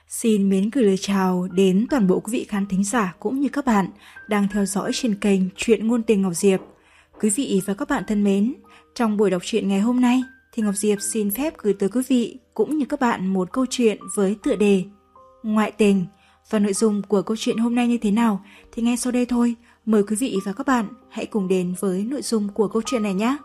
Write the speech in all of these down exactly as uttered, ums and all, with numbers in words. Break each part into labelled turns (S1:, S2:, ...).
S1: Xin mến gửi lời chào đến toàn bộ quý vị khán thính giả cũng như các bạn đang theo dõi trên kênh Chuyện Ngôn Tình Ngọc Diệp. Quý vị và các bạn thân mến, trong buổi đọc truyện ngày hôm nay thì Ngọc Diệp xin phép gửi tới quý vị cũng như các bạn một câu chuyện với tựa đề Ngoại tình. Và nội dung của câu chuyện hôm nay như thế nào thì ngay sau đây thôi. Mời quý vị và các bạn hãy cùng đến với nội dung của câu chuyện này nhé.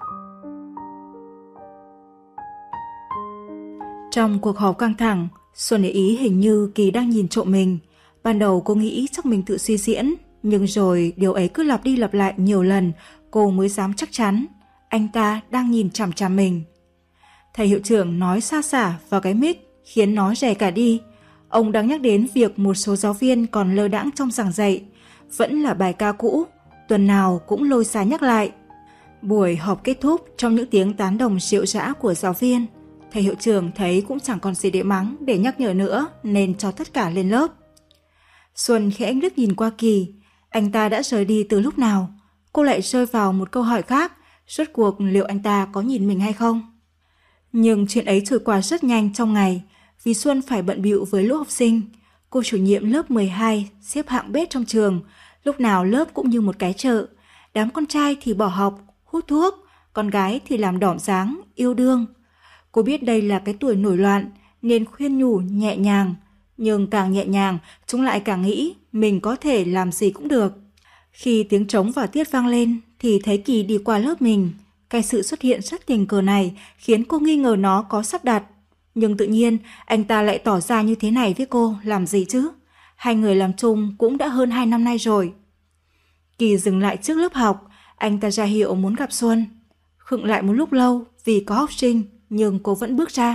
S1: Trong cuộc họp căng thẳng, Xuân để ý hình như Kỳ đang nhìn trộm mình. Ban đầu cô nghĩ chắc mình tự suy diễn, nhưng rồi điều ấy cứ lặp đi lặp lại nhiều lần, cô mới dám chắc chắn anh ta đang nhìn chằm chằm mình. Thầy hiệu trưởng nói xa xả vào cái mic khiến nó rè cả đi. Ông đang nhắc đến việc một số giáo viên còn lơ đãng trong giảng dạy. Vẫn là bài ca cũ, tuần nào cũng lôi ra nhắc lại. Buổi họp kết thúc trong những tiếng tán đồng rệu rã của giáo viên. Thầy hiệu trưởng thấy cũng chẳng còn gì để mắng, để nhắc nhở nữa, nên cho tất cả lên lớp. Xuân khẽ liếc nhìn qua Kỳ, anh ta đã rời đi từ lúc nào? Cô lại rơi vào một câu hỏi khác, rốt cuộc liệu anh ta có nhìn mình hay không? Nhưng chuyện ấy trôi qua rất nhanh trong ngày, vì Xuân phải bận bịu với lũ học sinh. Cô chủ nhiệm lớp mười hai xếp hạng bét trong trường, lúc nào lớp cũng như một cái chợ. Đám con trai thì bỏ học, hút thuốc, con gái thì làm đỏm dáng, yêu đương. Cô biết đây là cái tuổi nổi loạn nên khuyên nhủ nhẹ nhàng, nhưng càng nhẹ nhàng chúng lại càng nghĩ mình có thể làm gì cũng được. Khi tiếng trống vào tiết vang lên thì thấy Kỳ đi qua lớp mình. Cái sự xuất hiện rất tình cờ này khiến cô nghi ngờ nó có sắp đặt. Nhưng tự nhiên anh ta lại tỏ ra như thế này với cô làm gì chứ? Hai người làm chung cũng đã hơn hai năm nay rồi. Kỳ dừng lại trước lớp học, anh ta ra hiệu muốn gặp Xuân. Khựng lại một lúc lâu vì có học sinh, nhưng cô vẫn bước ra.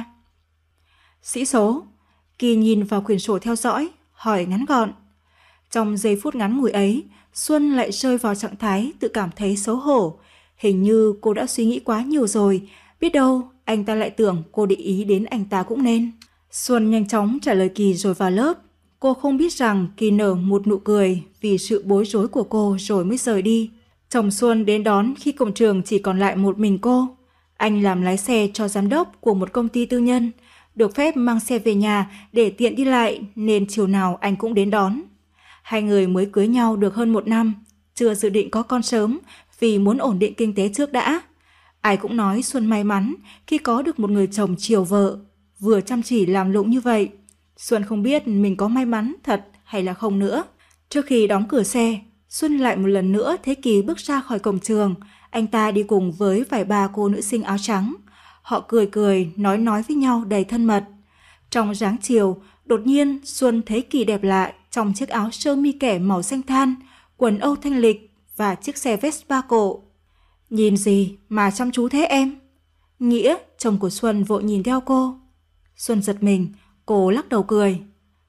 S1: Sĩ số. Kỳ nhìn vào quyển sổ theo dõi, hỏi ngắn gọn. Trong giây phút ngắn ngủi ấy, Xuân lại rơi vào trạng thái tự cảm thấy xấu hổ. Hình như cô đã suy nghĩ quá nhiều rồi, biết đâu anh ta lại tưởng cô để ý đến anh ta cũng nên. Xuân nhanh chóng trả lời Kỳ rồi vào lớp. Cô không biết rằng Kỳ nở một nụ cười vì sự bối rối của cô rồi mới rời đi. Chồng Xuân đến đón khi cổng trường chỉ còn lại một mình cô. Anh làm lái xe cho giám đốc của một công ty tư nhân, được phép mang xe về nhà để tiện đi lại nên chiều nào anh cũng đến đón. Hai người mới cưới nhau được hơn một năm, chưa dự định có con sớm vì muốn ổn định kinh tế trước đã. Ai cũng nói Xuân may mắn khi có được một người chồng chiều vợ, vừa chăm chỉ làm lụng như vậy. Xuân không biết mình có may mắn thật hay là không nữa. Trước khi đóng cửa xe, Xuân lại một lần nữa thấy Kỳ bước ra khỏi cổng trường. Anh ta đi cùng với vài ba cô nữ sinh áo trắng. Họ cười cười, nói nói với nhau đầy thân mật. Trong dáng chiều, đột nhiên Xuân thấy Kỳ đẹp lạ trong chiếc áo sơ mi kẻ màu xanh than, quần âu thanh lịch và chiếc xe Vespa cổ. Nhìn gì mà chăm chú thế em? Nghĩa, chồng của Xuân vội nhìn theo cô. Xuân giật mình, cô lắc đầu cười.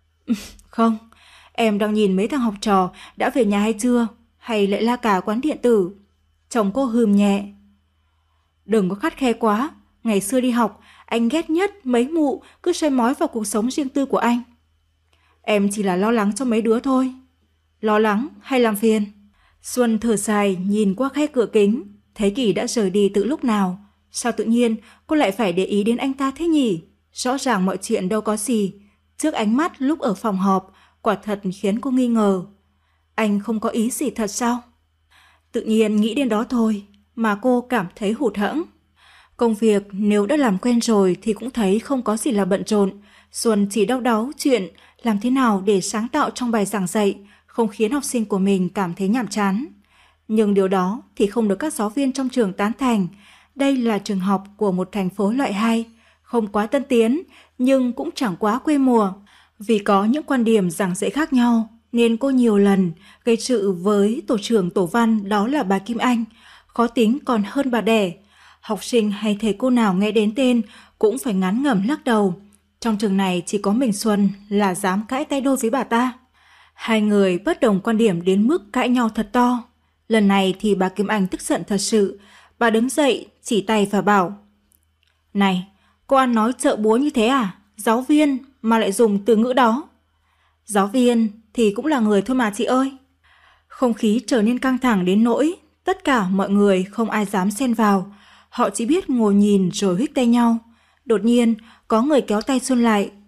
S1: Không, em đang nhìn mấy thằng học trò đã về nhà hay chưa, hay lại la cả quán điện tử. Chồng cô hừm nhẹ. Đừng có khắt khe quá, ngày xưa đi học, anh ghét nhất mấy mụ cứ soi mói vào cuộc sống riêng tư của anh. Em chỉ là lo lắng cho mấy đứa thôi. Lo lắng hay làm phiền? Xuân thở dài nhìn qua khe cửa kính, thấy Kỳ đã rời đi từ lúc nào. Sao tự nhiên cô lại phải để ý đến anh ta thế nhỉ? Rõ ràng mọi chuyện đâu có gì. Trước ánh mắt lúc ở phòng họp, quả thật khiến cô nghi ngờ. Anh không có ý gì thật sao? Tự nhiên nghĩ đến đó thôi mà cô cảm thấy hụt hẫng. Công việc nếu đã làm quen rồi thì cũng thấy không có gì là bận rộn. Xuân chỉ đau đáu chuyện làm thế nào để sáng tạo trong bài giảng dạy, không khiến học sinh của mình cảm thấy nhàm chán. Nhưng điều đó thì không được các giáo viên trong trường tán thành. Đây là trường học của một thành phố loại hai, không quá tân tiến nhưng cũng chẳng quá quê mùa. Vì có những quan điểm giảng dạy khác nhau nên cô nhiều lần gây sự với tổ trưởng tổ văn, đó là bà Kim Anh, khó tính còn hơn bà đẻ. Học sinh hay thầy cô nào nghe đến tên cũng phải ngán ngẩm lắc đầu. Trong trường này chỉ có mình Xuân là dám cãi tay đôi với bà ta. Hai người bất đồng quan điểm đến mức cãi nhau thật to. Lần này thì bà Kim Anh tức giận thật sự. Bà đứng dậy chỉ tay và bảo: Này, cô ăn nói chợ búa như thế à? Giáo viên mà lại dùng từ ngữ đó. Giáo viên thì cũng là người thôi mà chị ơi. Không khí trở nên căng thẳng đến nỗi tất cả mọi người không ai dám xen vào. Họ chỉ biết ngồi nhìn rồi huých tay nhau. Đột nhiên có người kéo tay Xuân lại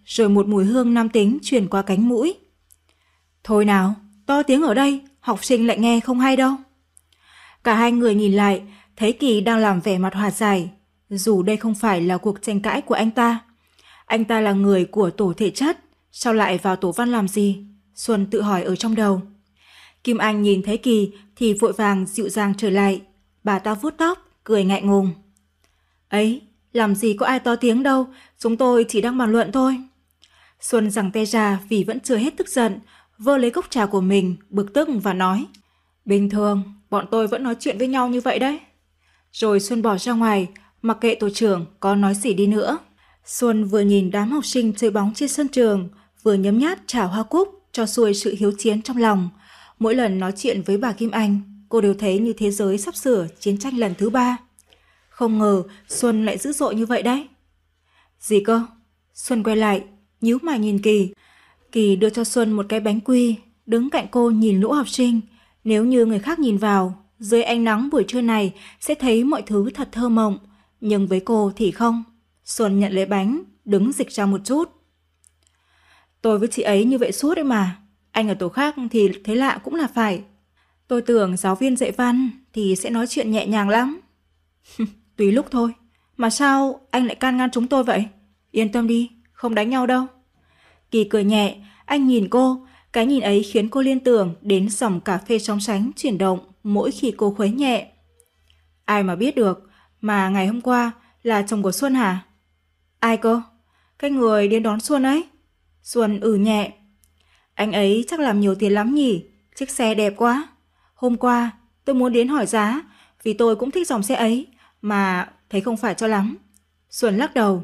S1: rồi một mùi hương nam tính truyền qua cánh mũi. Thôi nào, to tiếng ở đây, học sinh lại nghe không hay đâu. Cả hai người nhìn lại, thấy Kỳ đang làm vẻ mặt hòa giải, dù đây không phải là cuộc tranh cãi của anh ta. Anh ta là người của tổ thể chất, sao lại vào tổ văn làm gì? Xuân tự hỏi ở trong đầu. Kim Anh nhìn thấy Kỳ thì vội vàng dịu dàng trở lại. Bà ta vuốt tóc, cười ngại ngùng. Ấy, làm gì có ai to tiếng đâu, chúng tôi chỉ đang bàn luận thôi. Xuân giằng tay ra vì vẫn chưa hết tức giận, vơ lấy cốc trà của mình, bực tức và nói. Bình thường, bọn tôi vẫn nói chuyện với nhau như vậy đấy. Rồi Xuân bỏ ra ngoài, mặc kệ tổ trưởng có nói gì đi nữa. Xuân vừa nhìn đám học sinh chơi bóng trên sân trường, vừa nhấm nhát chào hoa cúc cho xuôi sự hiếu chiến trong lòng. Mỗi lần nói chuyện với bà Kim Anh, cô đều thấy như thế giới sắp sửa chiến tranh lần thứ ba. Không ngờ Xuân lại dữ dội như vậy đấy. Gì cơ? Xuân quay lại, nhíu mày nhìn Kỳ. Kỳ đưa cho Xuân một cái bánh quy, đứng cạnh cô nhìn lũ học sinh. Nếu như người khác nhìn vào, dưới ánh nắng buổi trưa này sẽ thấy mọi thứ thật thơ mộng. Nhưng với cô thì không. Xuân nhận lấy bánh, đứng dịch ra một chút. Tôi với chị ấy như vậy suốt đấy mà. Anh ở tổ khác thì thấy lạ cũng là phải. Tôi tưởng giáo viên dạy văn thì sẽ nói chuyện nhẹ nhàng lắm. Tùy lúc thôi. Mà sao anh lại can ngăn chúng tôi vậy? Yên tâm đi, không đánh nhau đâu. Kỳ cười nhẹ, anh nhìn cô. Cái nhìn ấy khiến cô liên tưởng đến dòng cà phê sóng sánh chuyển động mỗi khi cô khuấy nhẹ. Ai mà biết được, mà ngày hôm qua là chồng của Xuân hả? Ai cơ? Cái người đến đón Xuân ấy. Xuân ừ nhẹ. Anh ấy chắc làm nhiều tiền lắm nhỉ, chiếc xe đẹp quá. Hôm qua tôi muốn đến hỏi giá, vì tôi cũng thích dòng xe ấy, mà thấy không phải cho lắm. Xuân lắc đầu.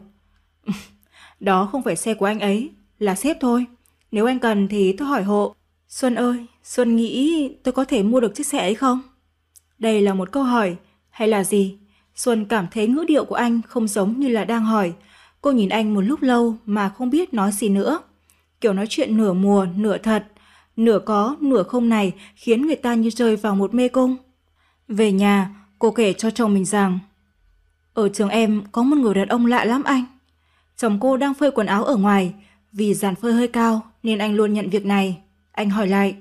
S1: Đó không phải xe của anh ấy, là sếp thôi. Nếu anh cần thì tôi hỏi hộ. Xuân ơi, Xuân nghĩ tôi có thể mua được chiếc xe ấy không? Đây là một câu hỏi, hay là gì? Xuân cảm thấy ngữ điệu của anh không giống như là đang hỏi. Cô nhìn anh một lúc lâu mà không biết nói gì nữa. Kiểu nói chuyện nửa mùa, nửa thật, nửa có, nửa không này khiến người ta như rơi vào một mê cung. Về nhà, cô kể cho chồng mình rằng ở trường em có một người đàn ông lạ lắm anh. Chồng cô đang phơi quần áo ở ngoài, vì dàn phơi hơi cao nên anh luôn nhận việc này. Anh hỏi lại.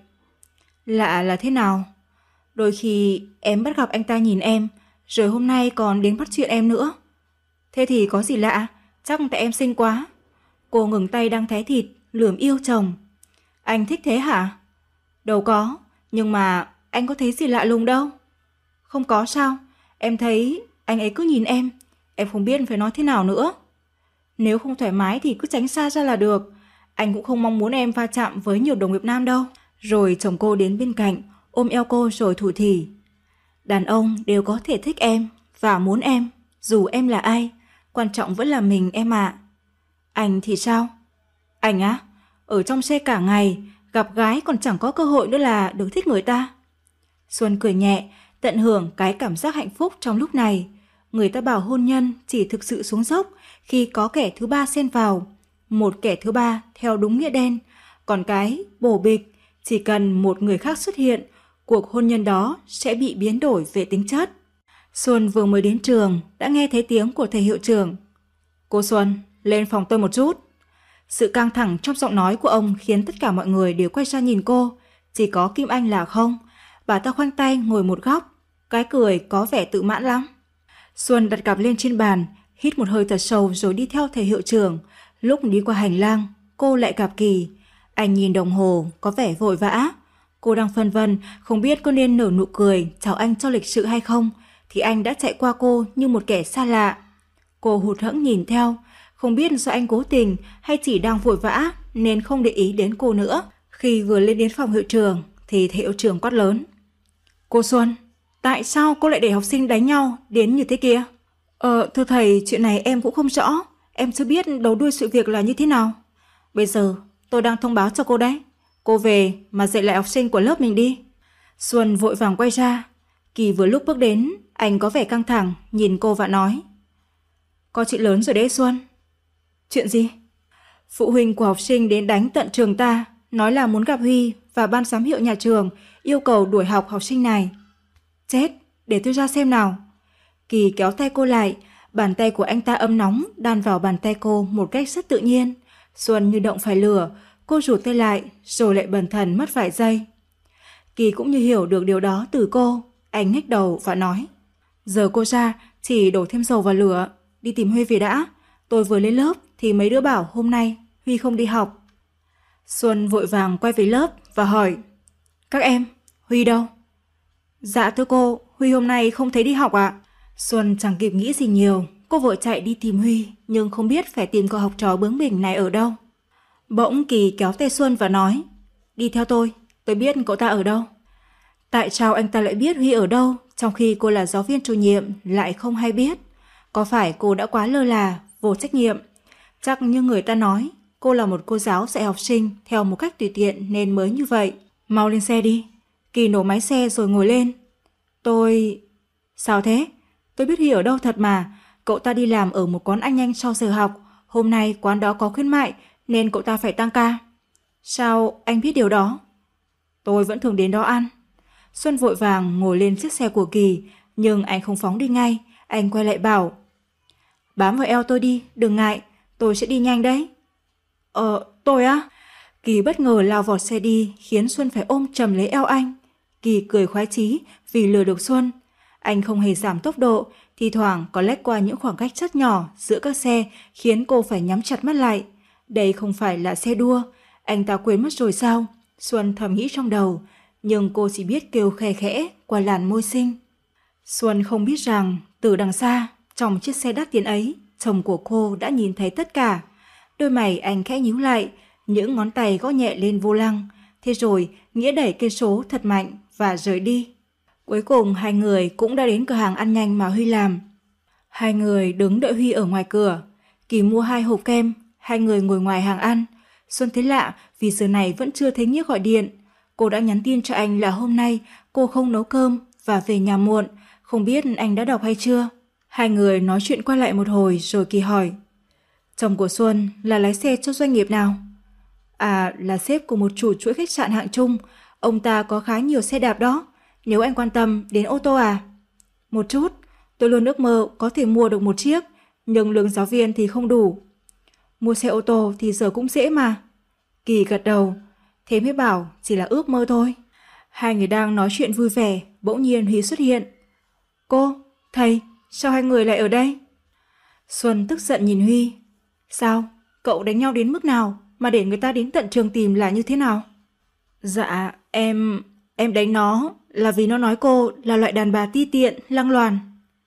S1: Lạ là thế nào? Đôi khi em bắt gặp anh ta nhìn em, rồi hôm nay còn đến bắt chuyện em nữa. Thế thì có gì lạ? Chắc tại em xinh quá. Cô ngừng tay đang thái thịt, lườm yêu chồng. Anh thích thế hả? Đâu có, nhưng mà anh có thấy gì lạ lùng đâu. Không có sao? Em thấy anh ấy cứ nhìn em, em không biết phải nói thế nào nữa. Nếu không thoải mái thì cứ tránh xa ra là được. Anh cũng không mong muốn em va chạm với nhiều đồng nghiệp nam đâu. Rồi chồng cô đến bên cạnh, ôm eo cô rồi thủ thỉ. Đàn ông đều có thể thích em và muốn em, dù em là ai. Quan trọng vẫn là mình em ạ. Anh thì sao? Anh á, ở trong xe cả ngày, gặp gái còn chẳng có cơ hội nữa là được thích người ta. Xuân cười nhẹ, tận hưởng cái cảm giác hạnh phúc trong lúc này. Người ta bảo hôn nhân chỉ thực sự xuống dốc khi có kẻ thứ ba xen vào. Một kẻ thứ ba theo đúng nghĩa đen. Còn cái bổ bịch, chỉ cần một người khác xuất hiện, cuộc hôn nhân đó sẽ bị biến đổi về tính chất. Xuân vừa mới đến trường đã nghe thấy tiếng của thầy hiệu trưởng. Cô Xuân, lên phòng tôi một chút. Sự căng thẳng trong giọng nói của ông khiến tất cả mọi người đều quay ra nhìn cô. Chỉ có Kim Anh là không. Bà ta khoanh tay ngồi một góc. Cái cười có vẻ tự mãn lắm. Xuân đặt cặp lên trên bàn, hít một hơi thật sâu rồi đi theo thầy hiệu trưởng. Lúc đi qua hành lang, cô lại gặp Kỳ. Anh nhìn đồng hồ, có vẻ vội vã. Cô đang phân vân, không biết có nên nở nụ cười chào anh cho lịch sự hay không, thì anh đã chạy qua cô như một kẻ xa lạ. Cô hụt hẫng nhìn theo, không biết do anh cố tình hay chỉ đang vội vã nên không để ý đến cô nữa. Khi vừa lên đến phòng hiệu trưởng thì thầy hiệu trưởng quát lớn. Cô Xuân, tại sao cô lại để học sinh đánh nhau đến như thế kia? Ờ, thưa thầy, chuyện này em cũng không rõ. Em chưa biết đầu đuôi sự việc là như thế nào. Bây giờ tôi đang thông báo cho cô đấy. Cô về mà dạy lại học sinh của lớp mình đi. Xuân vội vàng quay ra. Kỳ vừa lúc bước đến, anh có vẻ căng thẳng, nhìn cô và nói. Có chuyện lớn rồi đấy Xuân. Chuyện gì? Phụ huynh của học sinh đến đánh tận trường ta, nói là muốn gặp Huy và ban giám hiệu nhà trường, yêu cầu đuổi học học sinh này. Chết, để tôi ra xem nào. Kỳ kéo tay cô lại, bàn tay của anh ta ấm nóng đan vào bàn tay cô một cách rất tự nhiên. Xuân như động phải lửa, cô rụt tay lại rồi lại bần thần mất vài giây. Kỳ cũng như hiểu được điều đó từ cô, anh nhếch đầu và nói: Giờ cô ra chỉ đổ thêm dầu vào lửa, đi tìm Huy về đã. Tôi vừa lên lớp thì mấy đứa bảo hôm nay Huy không đi học. Xuân vội vàng quay về lớp và hỏi: Các em, Huy đâu? Dạ thưa cô, Huy hôm nay không thấy đi học ạ. Xuân chẳng kịp nghĩ gì nhiều, cô vội chạy đi tìm Huy, nhưng không biết phải tìm cậu học trò bướng bỉnh này ở đâu. Bỗng Kỳ kéo tay Xuân và nói: Đi theo tôi, tôi biết cậu ta ở đâu. Tại sao anh ta lại biết Huy ở đâu, trong khi cô là giáo viên chủ nhiệm lại không hay biết? Có phải cô đã quá lơ là, vô trách nhiệm? Chắc như người ta nói, cô là một cô giáo dạy học sinh theo một cách tùy tiện nên mới như vậy. Mau lên xe đi. Kỳ nổ máy xe rồi ngồi lên. Tôi... Sao thế? Tôi biết Huy ở đâu thật mà. Cậu ta đi làm ở một quán ăn nhanh sau giờ học. Hôm nay quán đó có khuyến mại nên cậu ta phải tăng ca. Sao anh biết điều đó? Tôi vẫn thường đến đó ăn. Xuân vội vàng ngồi lên chiếc xe của Kỳ, nhưng anh không phóng đi ngay. Anh quay lại bảo: Bám vào eo tôi đi, đừng ngại, tôi sẽ đi nhanh đấy. Ờ, tôi á? Kỳ bất ngờ lao vọt xe đi, khiến Xuân phải ôm chầm lấy eo anh. Kỳ cười khoái chí vì lừa được Xuân. Anh không hề giảm tốc độ, thi thoảng có lách qua những khoảng cách rất nhỏ giữa các xe, khiến cô phải nhắm chặt mắt lại. Đây không phải là xe đua, anh ta quên mất rồi sao? Xuân thầm nghĩ trong đầu, nhưng cô chỉ biết kêu khe khẽ qua làn môi xinh. Xuân không biết rằng từ đằng xa, trong chiếc xe đắt tiền ấy, chồng của cô đã nhìn thấy tất cả. Đôi mày anh khẽ nhíu lại, những ngón tay gõ nhẹ lên vô lăng. Thế rồi Nghĩa đẩy cây số thật mạnh và rời đi. Cuối cùng hai người cũng đã đến cửa hàng ăn nhanh mà Huy làm. Hai người đứng đợi Huy ở ngoài cửa. Kỳ mua hai hộp kem, hai người ngồi ngoài hàng ăn. Xuân thấy lạ vì giờ này vẫn chưa thấy Nghĩa gọi điện. Cô đã nhắn tin cho anh là hôm nay cô không nấu cơm và về nhà muộn, không biết anh đã đọc hay chưa. Hai người nói chuyện qua lại một hồi rồi Kỳ hỏi: Chồng của Xuân là lái xe cho doanh nghiệp nào? À, là sếp của một chủ chuỗi khách sạn hạng trung. Ông ta có khá nhiều xe đạp đó. Nếu anh quan tâm đến ô tô à? Một chút, tôi luôn ước mơ có thể mua được một chiếc, nhưng lương giáo viên thì không đủ. Mua xe ô tô thì giờ cũng dễ mà. Kỳ gật đầu. Thế mới bảo chỉ là ước mơ thôi. Hai người đang nói chuyện vui vẻ, bỗng nhiên Huy xuất hiện. Cô, thầy, sao hai người lại ở đây? Xuân tức giận nhìn Huy. Sao? Cậu đánh nhau đến mức nào mà để người ta đến tận trường tìm là như thế nào? Dạ, em... em đánh nó là vì nó nói cô là loại đàn bà ti tiện, lăng loàn.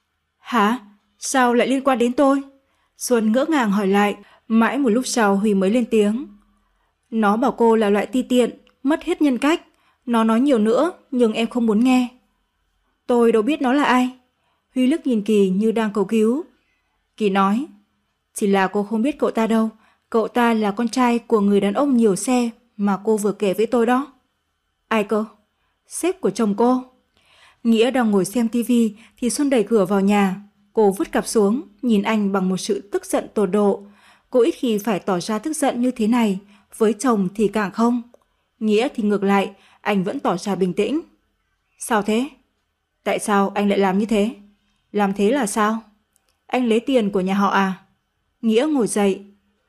S1: Hả? Sao lại liên quan đến tôi? Xuân ngỡ ngàng hỏi lại. Mãi một lúc sau Huy mới lên tiếng. Nó bảo cô là loại ti tiện, mất hết nhân cách. Nó nói nhiều nữa nhưng em không muốn nghe. Tôi đâu biết nó là ai. Huy liếc nhìn Kỳ như đang cầu cứu. Kỳ nói: Chỉ là cô không biết cậu ta đâu. Cậu ta là con trai của người đàn ông nhiều xe mà cô vừa kể với tôi đó. Ai cơ? Sếp của chồng cô. Nghĩa đang ngồi xem tivi thì Xuân đẩy cửa vào nhà. Cô vứt cặp xuống, nhìn anh bằng một sự tức giận tột độ. Cô ít khi phải tỏ ra tức giận như thế này, với chồng thì càng không. Nghĩa thì ngược lại, anh vẫn tỏ ra bình tĩnh. Sao thế? Tại sao anh lại làm như thế? Làm thế là sao? Anh lấy tiền của nhà họ à? Nghĩa ngồi dậy.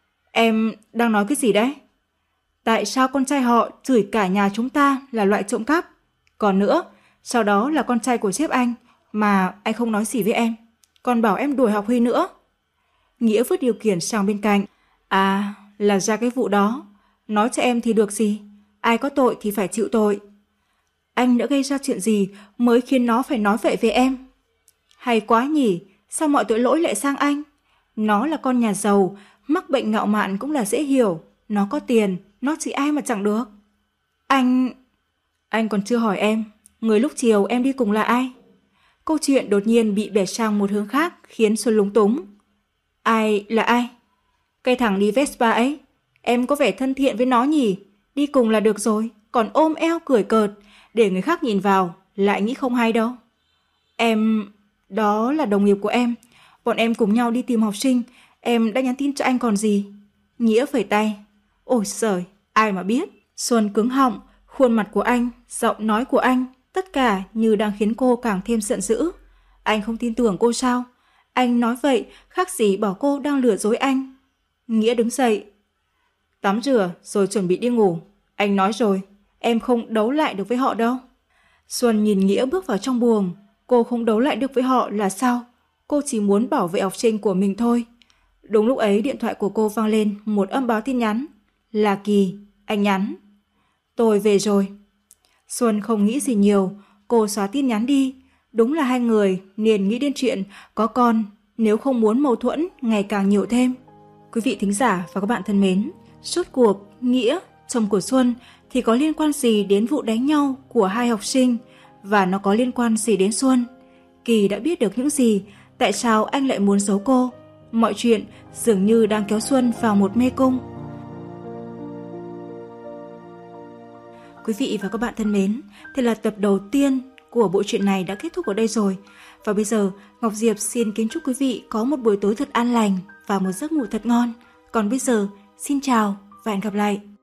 S1: Em đang nói cái gì đấy? Tại sao con trai họ chửi cả nhà chúng ta là loại trộm cắp? Còn nữa, sau đó là con trai của sếp anh, mà anh không nói gì với em, còn bảo em đuổi học Huy nữa. Nghĩa vứt điều khiển sang bên cạnh. À, là ra cái vụ đó. Nói cho em thì được gì? Ai có tội thì phải chịu tội. Anh đã gây ra chuyện gì mới khiến nó phải nói vậy về em? Hay quá nhỉ, sao mọi tội lỗi lại sang anh? Nó là con nhà giàu, mắc bệnh ngạo mạn cũng là dễ hiểu. Nó có tiền, nó chỉ ai mà chẳng được. Anh... Anh còn chưa hỏi em, người lúc chiều em đi cùng là ai? Câu chuyện đột nhiên bị bẻ sang một hướng khác khiến Xuân lúng túng. Ai là ai? Cái thằng đi Vespa ấy. Em có vẻ thân thiện với nó nhỉ? Đi cùng là được rồi, còn ôm eo cười cợt, để người khác nhìn vào, lại nghĩ không hay đâu. Em... Đó là đồng nghiệp của em. Bọn em cùng nhau đi tìm học sinh. Em đã nhắn tin cho anh còn gì. Nghĩa phẩy tay. Ôi giời, ai mà biết. Xuân cứng họng, khuôn mặt của anh, giọng nói của anh, tất cả như đang khiến cô càng thêm giận dữ. Anh không tin tưởng cô sao? Anh nói vậy khác gì bảo cô đang lừa dối anh. Nghĩa đứng dậy. Tắm rửa rồi chuẩn bị đi ngủ. Anh nói rồi, em không đấu lại được với họ đâu. Xuân nhìn Nghĩa bước vào trong buồng. Cô không đấu lại được với họ là sao? Cô chỉ muốn bảo vệ học sinh của mình thôi. Đúng lúc ấy điện thoại của cô vang lên một âm báo tin nhắn. Là Kỳ, anh nhắn. Tôi về rồi. Xuân không nghĩ gì nhiều, cô xóa tin nhắn đi. Đúng là hai người liền nghĩ đến chuyện có con nếu không muốn mâu thuẫn ngày càng nhiều thêm. Quý vị thính giả và các bạn thân mến, rốt cuộc Nghĩa, chồng của Xuân thì có liên quan gì đến vụ đánh nhau của hai học sinh và nó có liên quan gì đến Xuân? Kỳ đã biết được những gì? Tại sao anh lại muốn giấu cô? Mọi chuyện dường như đang kéo Xuân vào một mê cung. Quý vị và các bạn thân mến, thế là tập đầu tiên của bộ truyện này đã kết thúc ở đây rồi. Và bây giờ, Ngọc Diệp xin kính chúc quý vị có một buổi tối thật an lành và một giấc ngủ thật ngon. Còn bây giờ, xin chào và hẹn gặp lại.